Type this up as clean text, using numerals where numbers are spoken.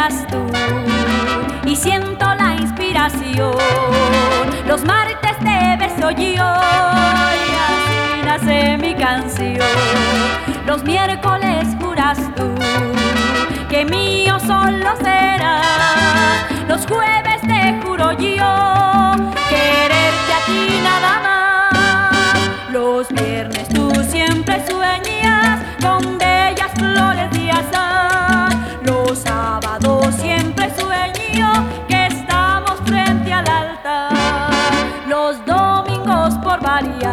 eras tú y siento la inspiración. Los martes te beso yo y así nace mi canción. Los miércoles juras tú que mío solo serás. Los jueves te juro yo quererte a ti nada más. Los viernes tú siempre sueñas con bellas flores de azahar. Los sábados siempre sueño que estamos frente al altar. Los domingos por variar